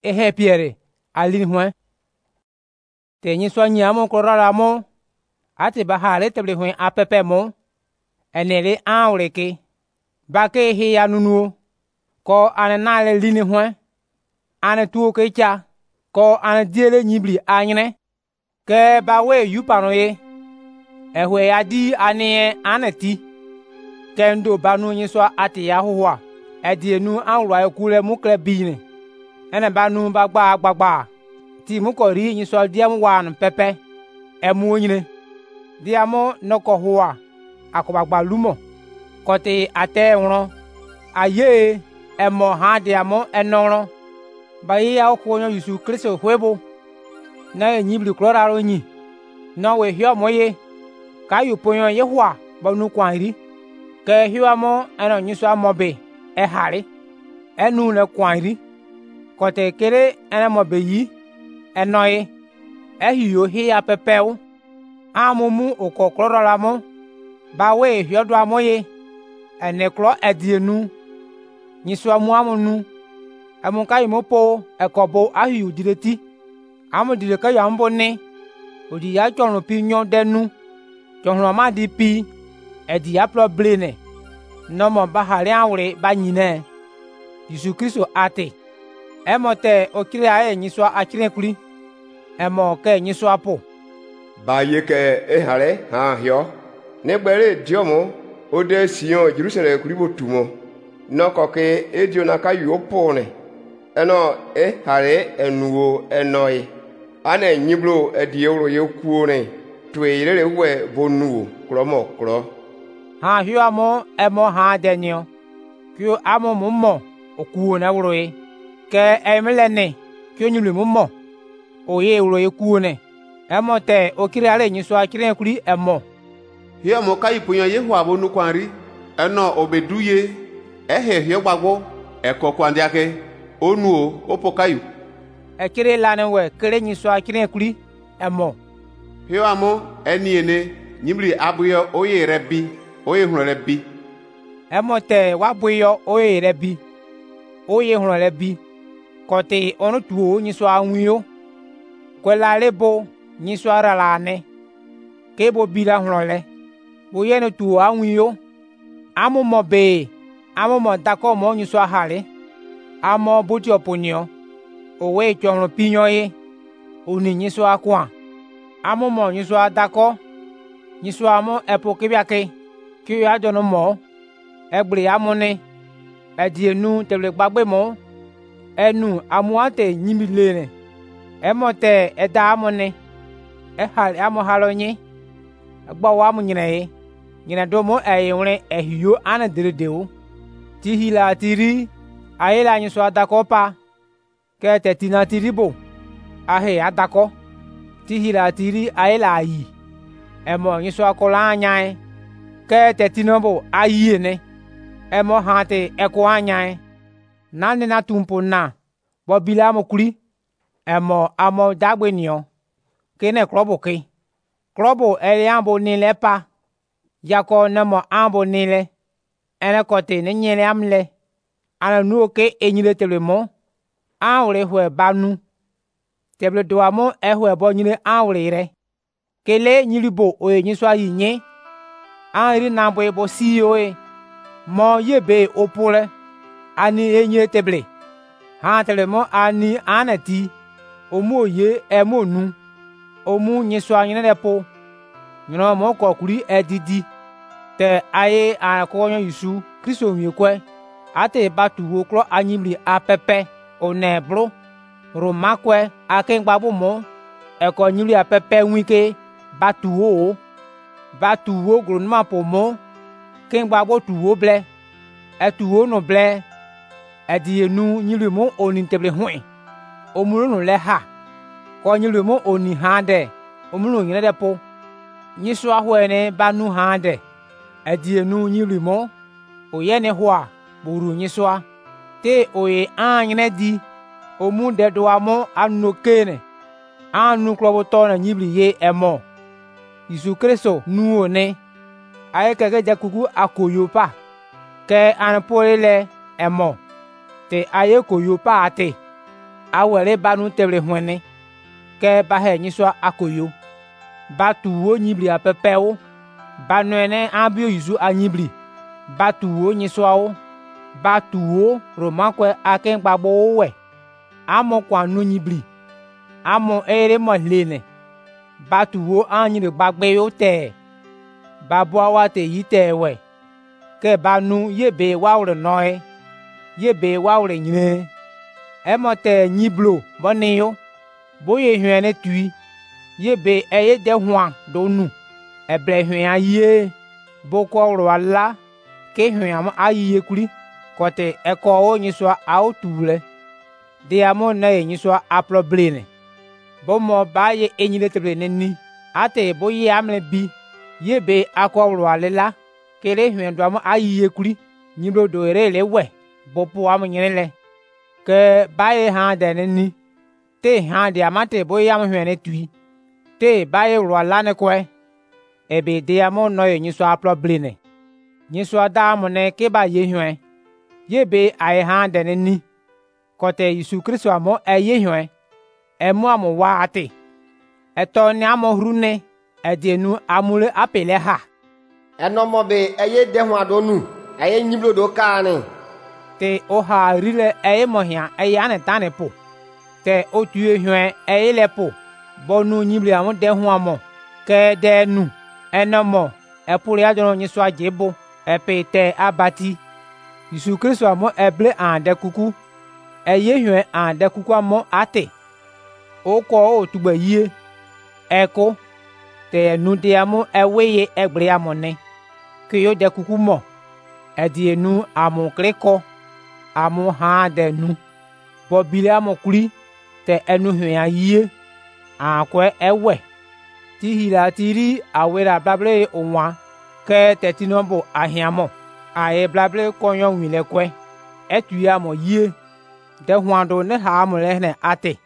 ehe piere alin hwen te nyi so nyamo korara mo ate bahale teble hwen apepe mo enele anwreke bake he ya nunuo ko ananale lini hwen ane tuo ke cha ko ane diele nyibli anyne ke bawe yupano ye ehwe ya di ane aneti kendo banu nyi so ate ya howa edienu anwra ekule mukle bine ene banu gbagba ti mukori nyi so diam wan pepe emu nyine diamo noko howa akobagba lumo kote ate wron aye emo ha diamo enoro bayi ya okonyo Yesu Kristo hwebo na enyibli kloraro nyi no we hio moye ka yuponyo yehwa bonu kwanri ke hiwamo eno nyiso amobe ehari enu le kwanri kote kere ene mobe yi enoye ehiyo hiya pepeu amumu okoklorolamo bawe hiodo amoye eneklo edienu nyiso amuamunu amunka imopo ekobo ahiyu direti amudire ka yambo ni odi ya chonu pi nyon denu chonu ma di pi edi ya plo blene nomo bahari anwre banyine Yesu Kristo ate emote okire aye nyiso akirenkuri emo ke nyiso apo ba ye ke ehare ha hio negbere diomo ode Sion Jerusalem kuribo tumo noko ke ediona ka yopone eno ehare enuwo enoi ane nyiblo ediewro yekuone tweyere we bonuwo kromo kro ha hio amo emo ha denio kyo amo mummo okuo na wroe ke emelene kyo nyulu mummo oye wro yekuone emo te okire ale nyiso akire kuri emo hio mo kai punyo yehu abonu kwanri eno obeduye ehe hio gbagbo eko kwandiake onuo opokayu ekire lane we kere nyiso akire kuri emo hio amo eniene nyimri abuyo oye rebi oye hunu rebi emo te wabuyo oye rebi oye hunu rebi kote onu tuo nyiso anwio kwela lebo nyiso aralane kebo bila hunole boye no tuo anwio amumo be amumo dako mo nyiso ahale amo boti opunio owe chonro pinyo ye oni nyiso akwa amumo nyiso adako nyiso amo epo kebiake ki ya jono mo egbre amune edienu teble gbagbe mo enu amuate nyimilene emote eda amune ehal amo halonyi agbawo amu nyina domo eyewre ehiyo ana deredeu tihila tiri ayela nyiso adako pa ke tetina tiribo ahe adako tihila tiri ayela ayi emo nyiso akola anya ke tetinobo ayine emo hate eko anya nane na tumpo na bobila mo kuri emo amo dagbenio kene krobo ele ambo nile pa yako nemo ambo nile ene kote ne nyele amle ana nuo ke enyile telemo anwre hwe banu teble doamo ehwe bo nyile anwre re kele nyilibo oye nyiso ayinye anri nambo ebo siyo mo yebe opule ani enye teble ha telemo ani anati omu ye emonu omu nyiso anyine lepo nyino mo kokuri edidi te aye akonyo Yesu Kristo miekwe ate batu wo klo anyimli apepe onebro romakwe akengbabu mo eko nyimli apepe wike batu wo gronma po mo kengbagbo tuwo ble etuwo no ble edienu nyimli mo oninteble hwe omuro no le ha ko nyimli mo oni hande omuro nyine depo nyiso ahwene banu hande edienu nyimli mo oyene hwa buru nyiso te oye anyine di omu dedo amo anokene anu kloboto na nyimli ye emo Yesu Kristo nuo ne aye kege jakuku akoyopa ke anpolele emo te aye koyopa ate awere banu tebre hwene ke ba he nyiswa akoyo ba tuwo nyibli apepewo ba noene ambio yizu anyibli ba tuwo nyiswawo ba tuwo romankwe aken gbagbo we amo kwanu nyibli amo ere molene ba tuwo anyire gbagbe yo te ba boawa te yite we ke banu yebe wawre noe yebe wawre nyine emote nyiblo boniyo boye hwene tui yebe eye de hwan donu ebre hwan aye boko ro ala ke hwan aye kuri kote eko o nyiswa autule de amo na nyiswa aproblene bomo baye enyile tebre ni ate boye amle bi yebe akọ ro alela kere hwan do amo aye kuri nyiblo do ere le we bopo am nyinele ke baye ha de ni te ha de amate boye am hwan tui te baye ro ala ne kwe ebe de amo no nyiswa aproblene nyiswa da amo ne ke ba ye hwan yebe aye ha de ni kote Yesu Kristo amo eye hwan emu amo wa ate eto ni amo hrune edienu amule apele ha enomo be eye de hwan do nu eye nyiblo do kaani te o ha rile eye mohia eye ane tane po te o tue hwan eye le po bonu nyibli amo de hwan mo ke de nu enomo epure ajono nyiswa jebo epete abati Yesu Kristo amo eble ande kuku eye hwan ande kuku amo ate o ko o tugbe yie eko te nu de amo eweye egbre amone ke yo de kuku mo edienu amo kreko amo ha de nu bobile amo kuri te enu hwan yie akwe ewe ti hila tiri awera blable onwa ke tetinombo ahiamo aye blable konyo wile kwe etuya mo yie de hwando ne ha mo le ne ate